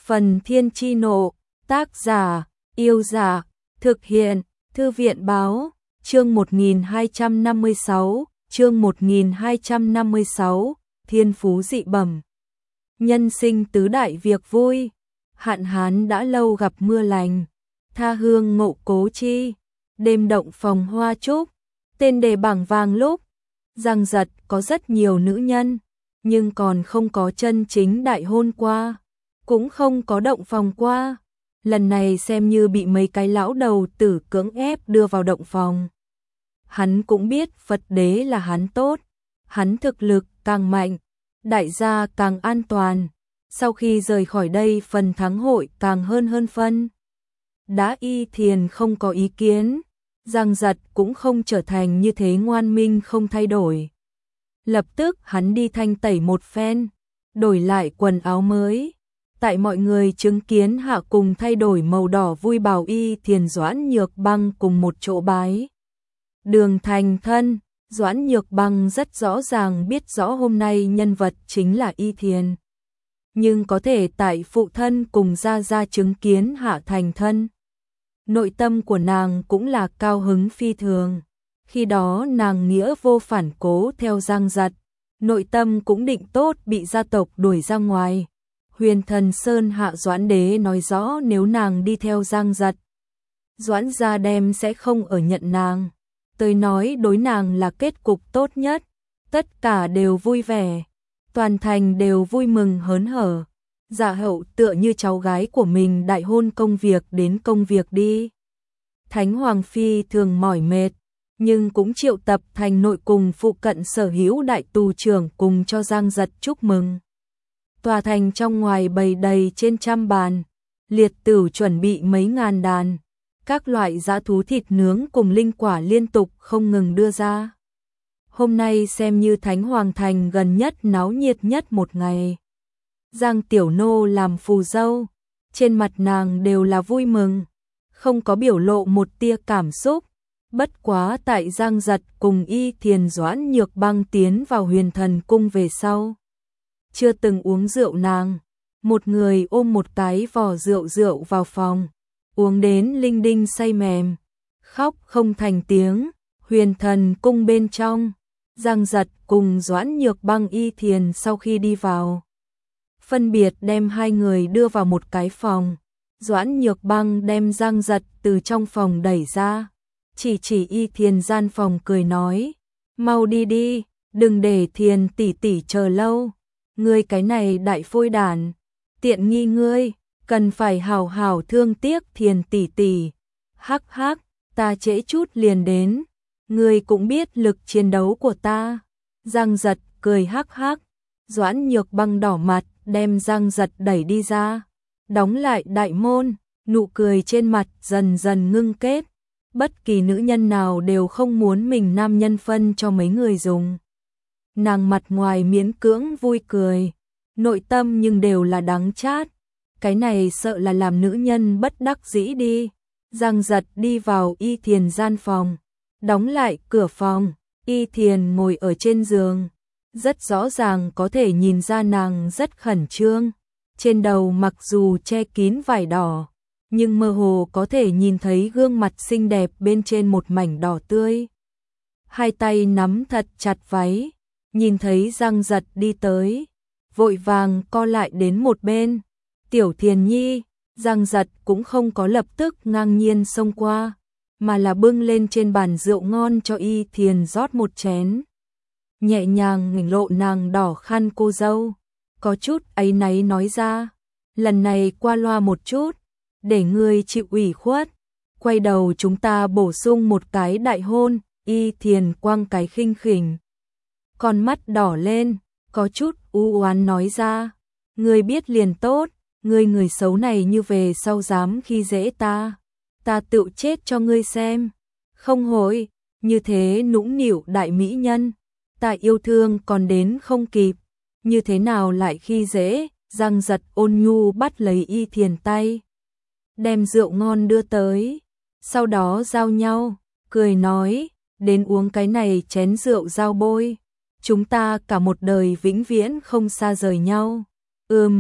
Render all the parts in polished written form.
Phần Thiên Chi Nộ, tác giả, Yêu Dạ, thực hiện, Thư viện Báo, chương 1256, chương 1256, Thiên Phú Dị Bẩm. Nhân sinh tứ đại việc vui, hạn hán đã lâu gặp mưa lành, tha hương ngộ cố chi, đêm động phòng hoa trúc, tên đề bảng vàng lúc, Giang Giật có rất nhiều nữ nhân, nhưng còn không có chân chính đại hôn qua, cũng không có động phòng qua. Lần này xem như bị mấy cái lão đầu tử cưỡng ép đưa vào động phòng. Hắn cũng biết Phật đế là hắn tốt, hắn thực lực càng mạnh, đại gia càng an toàn. Sau khi rời khỏi đây phần thắng hội càng hơn phân. Đã Y Thiền không có ý kiến, Giang Giật cũng không trở thành như thế ngoan minh không thay đổi. Lập tức hắn đi thanh tẩy một phen, đổi lại quần áo mới. Tại mọi người chứng kiến hạ cùng thay đổi màu đỏ vui bào Y Thiền Doãn Nhược Băng cùng một chỗ bái đường thành thân. Doãn Nhược Băng rất rõ ràng biết rõ hôm nay nhân vật chính là Y Thiền, nhưng có thể tại phụ thân cùng gia gia chứng kiến hạ thành thân, nội tâm của nàng cũng là cao hứng phi thường. Khi đó nàng nghĩa vô phản cố theo Giang Giật, nội tâm cũng định tốt bị gia tộc đuổi ra ngoài. Huyền Thần Sơn hạ Doãn đế nói rõ nếu nàng đi theo Giang Giật, Doãn gia đem sẽ không ở nhận nàng. Tới nói đối nàng là kết cục tốt nhất, tất cả đều vui vẻ, toàn thành đều vui mừng hớn hở. Dạ hậu tựa như cháu gái của mình đại hôn công việc đến công việc đi. Thánh Hoàng Phi thường mỏi mệt, nhưng cũng triệu tập thành nội cùng phụ cận sở hữu đại tù trưởng cùng cho Giang Giật chúc mừng. Tòa thành trong ngoài bày đầy trên trăm bàn, liệt tửu chuẩn bị mấy ngàn đàn, các loại dã thú thịt nướng cùng linh quả liên tục không ngừng đưa ra. Hôm nay xem như Thánh Hoàng Thành gần nhất náo nhiệt nhất một ngày. Giang Tiểu Nô làm phù dâu, trên mặt nàng đều là vui mừng, không có biểu lộ một tia cảm xúc. Bất quá tại Giang Giật cùng Y Thiền Doãn Nhược Băng tiến vào Huyền Thần Cung về sau, chưa từng uống rượu nàng, một người ôm một cái vò rượu vào phòng, uống đến linh đinh say mềm, khóc không thành tiếng. Huyền Thần Cung bên trong, Giang Giật cùng Doãn Nhược Băng Y Thiền sau khi đi vào, phân biệt đem hai người đưa vào một cái phòng. Doãn Nhược Băng đem Giang Giật từ trong phòng đẩy ra, chỉ Y Thiền gian phòng cười nói, mau đi đi, đừng để Thiền tỷ tỷ chờ lâu, ngươi cái này đại phôi đản, tiện nghi ngươi, cần phải hào hào thương tiếc Thiền tỷ tỷ. Hắc hắc, ta trễ chút liền đến, ngươi cũng biết lực chiến đấu của ta. Giang Giật cười hắc hắc. Doãn Nhược Băng đỏ mặt đem Giang Giật đẩy đi ra, đóng lại đại môn, nụ cười trên mặt dần dần ngưng kết. Bất kỳ nữ nhân nào đều không muốn mình nam nhân phân cho mấy người dùng. Nàng mặt ngoài miễn cưỡng vui cười, nội tâm nhưng đều là đắng chát. Cái này sợ là làm nữ nhân bất đắc dĩ đi. Giang Giật đi vào Y Thiền gian phòng, đóng lại cửa phòng. Y Thiền ngồi ở trên giường, rất rõ ràng có thể nhìn ra nàng rất khẩn trương. Trên đầu mặc dù che kín vải đỏ, nhưng mơ hồ có thể nhìn thấy gương mặt xinh đẹp bên trên một mảnh đỏ tươi. Hai tay nắm thật chặt váy, nhìn thấy Giang Giật đi tới, vội vàng co lại đến một bên. Tiểu Thiền Nhi. Giang Giật cũng không có lập tức ngang nhiên xông qua, mà là bưng lên trên bàn rượu ngon cho Y Thiền rót một chén. Nhẹ nhàng nghỉnh lộ nàng đỏ khăn cô dâu, có chút áy náy nói ra, lần này qua loa một chút, để ngươi chịu ủy khuất, quay đầu chúng ta bổ sung một cái đại hôn. Y Thiền quăng cái khinh khỉnh, con mắt đỏ lên, có chút u oán nói ra, ngươi biết liền tốt, ngươi người xấu này như về sau dám khi dễ ta tự chết cho ngươi xem. Không hối, như thế nũng nịu đại mỹ nhân, ta yêu thương còn đến không kịp, như thế nào lại khi dễ. Giang Giật ôn nhu bắt lấy Y Thiền tay, đem rượu ngon đưa tới, sau đó giao nhau, cười nói, đến uống cái này chén rượu giao bôi, chúng ta cả một đời vĩnh viễn không xa rời nhau.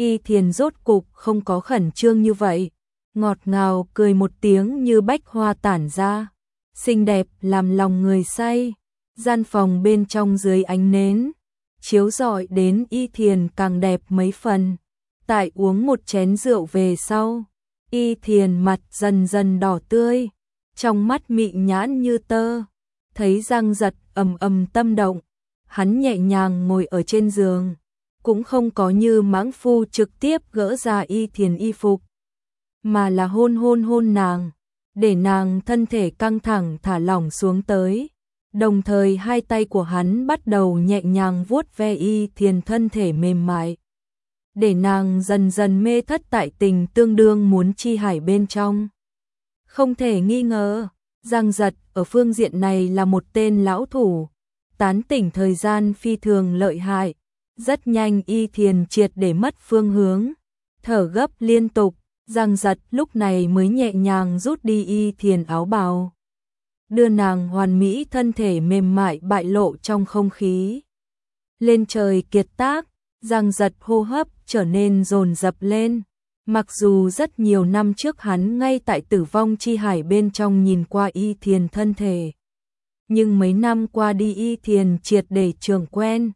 Y Thiền rốt cục không có khẩn trương như vậy, ngọt ngào cười một tiếng như bách hoa tản ra, xinh đẹp làm lòng người say. Gian phòng bên trong dưới ánh nến chiếu rọi đến Y Thiền càng đẹp mấy phần. Tại uống một chén rượu về sau, Y Thiền mặt dần dần đỏ tươi, trong mắt mị nhãn như tơ, thấy Giang Giật ầm ầm tâm động, hắn nhẹ nhàng ngồi ở trên giường, cũng không có như mãng phu trực tiếp gỡ ra Y Thiền y phục, mà là hôn nàng, để nàng thân thể căng thẳng thả lỏng xuống tới. Đồng thời hai tay của hắn bắt đầu nhẹ nhàng vuốt ve Y Thiền thân thể mềm mại, để nàng dần dần mê thất tại tình tương đương muốn chi hải bên trong. Không thể nghi ngờ, Giang Giật ở phương diện này là một tên lão thủ, tán tỉnh thời gian phi thường lợi hại. Rất nhanh Y Thiền triệt để mất phương hướng, thở gấp liên tục. Giang Giật lúc này mới nhẹ nhàng rút đi Y Thiền áo bào, đưa nàng hoàn mỹ thân thể mềm mại bại lộ trong không khí. Lên trời kiệt tác, Giang Giật hô hấp trở nên dồn dập lên. Mặc dù rất nhiều năm trước hắn ngay tại tử vong chi hải bên trong nhìn qua Y Thiền thân thể, nhưng mấy năm qua đi Y Thiền triệt để trường quen,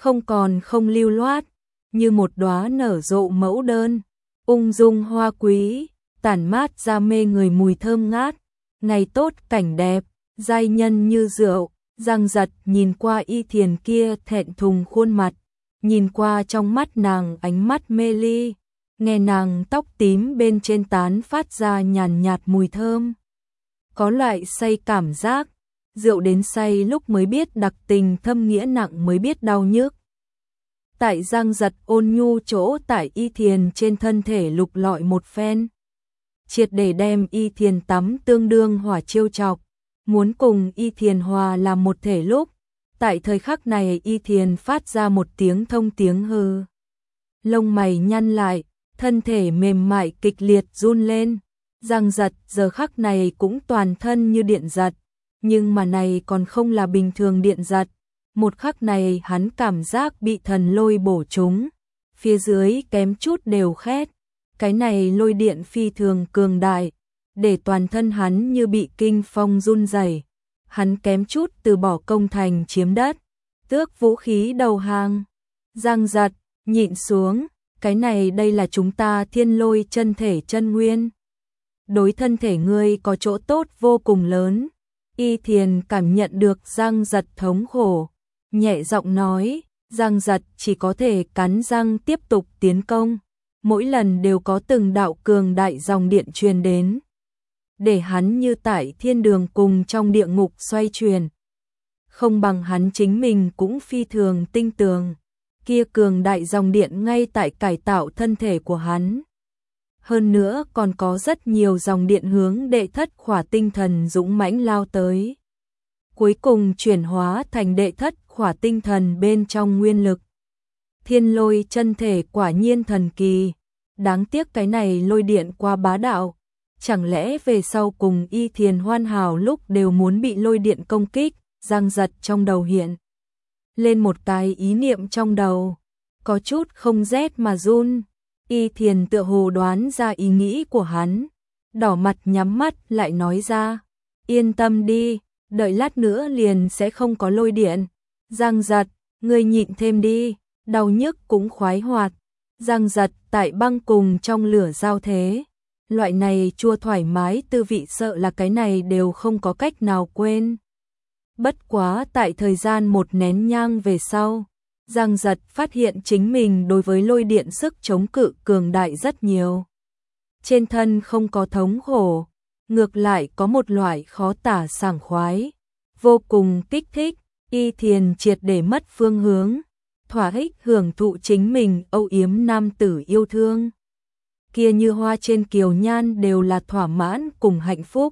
không lưu loát, như một đóa nở rộ mẫu đơn, ung dung hoa quý, tản mát ra mê người mùi thơm ngát, ngày tốt cảnh đẹp, giai nhân như rượu. Giang Giật nhìn qua Y Thiền kia thẹn thùng khuôn mặt, nhìn qua trong mắt nàng ánh mắt mê ly, nghe nàng tóc tím bên trên tán phát ra nhàn nhạt mùi thơm. Có loại say cảm giác, rượu đến say lúc mới biết đặc tình thâm nghĩa nặng mới biết đau nhức. Tại Giang Giật ôn nhu chỗ tại Y Thiền trên thân thể lục lọi một phen, triệt để đem Y Thiền tắm tương đương hỏa chiêu chọc, muốn cùng Y Thiền hòa làm một thể lúc. Tại thời khắc này Y Thiền phát ra một tiếng thông tiếng hừ. Lông mày nhăn lại, thân thể mềm mại kịch liệt run lên. Giang Giật giờ khắc này cũng toàn thân như điện giật, nhưng mà này còn không là bình thường điện giật. Một khắc này hắn cảm giác bị thần lôi bổ trúng, phía dưới kém chút đều khét. Cái này lôi điện phi thường cường đại, để toàn thân hắn như bị kinh phong run rẩy. Hắn kém chút từ bỏ công thành chiếm đất, tước vũ khí đầu hàng. Giang Giật nhịn xuống, cái này đây là chúng ta thiên lôi chân thể chân nguyên, đối thân thể ngươi có chỗ tốt vô cùng lớn. Y Thiền cảm nhận được Giang Giật thống khổ, nhẹ giọng nói. Giang Giật chỉ có thể cắn răng tiếp tục tiến công, mỗi lần đều có từng đạo cường đại dòng điện truyền đến, để hắn như tại thiên đường cùng trong địa ngục xoay chuyển. Không bằng hắn chính mình cũng phi thường tinh tường, kia cường đại dòng điện ngay tại cải tạo thân thể của hắn. Hơn nữa còn có rất nhiều dòng điện hướng đệ thất khỏa tinh thần dũng mãnh lao tới, cuối cùng chuyển hóa thành đệ thất khỏa tinh thần bên trong nguyên lực. Thiên lôi chân thể quả nhiên thần kỳ, đáng tiếc cái này lôi điện quá bá đạo. Chẳng lẽ về sau cùng Y Thiền hoàn hảo lúc đều muốn bị lôi điện công kích? Giang Giật trong đầu hiện lên một cái ý niệm trong đầu, có chút không rét mà run. Y Thiền tựa hồ đoán ra ý nghĩ của hắn, đỏ mặt nhắm mắt lại nói ra, yên tâm đi, đợi lát nữa liền sẽ không có lôi điện. Giang Giật, ngươi nhịn thêm đi, đau nhức cũng khoái hoạt. Giang Giật tại băng cùng trong lửa giao thế, loại này chua thoải mái tư vị sợ là cái này đều không có cách nào quên. Bất quá tại thời gian một nén nhang về sau, Giang Giật phát hiện chính mình đối với lôi điện sức chống cự cường đại rất nhiều. Trên thân không có thống khổ, ngược lại có một loại khó tả sảng khoái, vô cùng kích thích. Y Thiền triệt để mất phương hướng, thỏa thích hưởng thụ chính mình âu yếm nam tử yêu thương. Kia như hoa trên kiều nhan đều là thỏa mãn cùng hạnh phúc.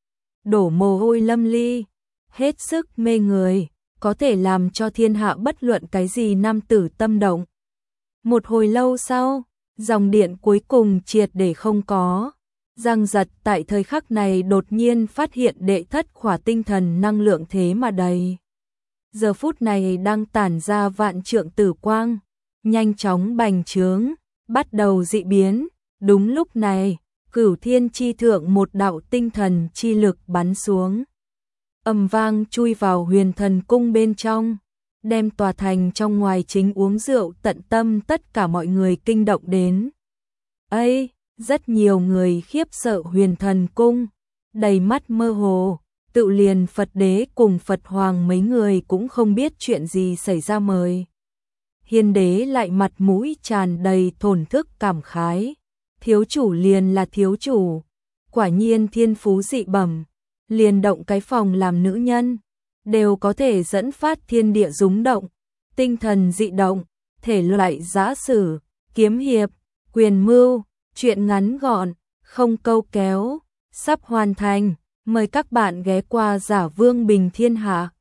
Đổ mồ hôi lâm ly, hết sức mê người, có thể làm cho thiên hạ bất luận cái gì nam tử tâm động. Một hồi lâu sau, dòng điện cuối cùng triệt để không có. Giang Giật tại thời khắc này đột nhiên phát hiện đệ thất khỏa tinh thần năng lượng thế mà đầy. Giờ phút này đang tản ra vạn trượng tử quang, nhanh chóng bành trướng, bắt đầu dị biến. Đúng lúc này, Cửu Thiên chi thượng một đạo tinh thần chi lực bắn xuống, ầm vang chui vào Huyền Thần cung bên trong, đem tòa thành trong ngoài chính uống rượu tận tâm tất cả mọi người kinh động đến. Ây, rất nhiều người khiếp sợ Huyền Thần cung, đầy mắt mơ hồ, tự liền Phật đế cùng Phật hoàng mấy người cũng không biết chuyện gì xảy ra mời. Hiên đế lại mặt mũi tràn đầy thổn thức cảm khái, thiếu chủ liền là thiếu chủ, quả nhiên thiên phú dị bẩm, liền động cái phòng làm nữ nhân, đều có thể dẫn phát thiên địa rúng động, tinh thần dị động, thể loại giã sử, kiếm hiệp, quyền mưu, chuyện ngắn gọn, không câu kéo, sắp hoàn thành, mời các bạn ghé qua Giả Vương Bình Thiên Hạ.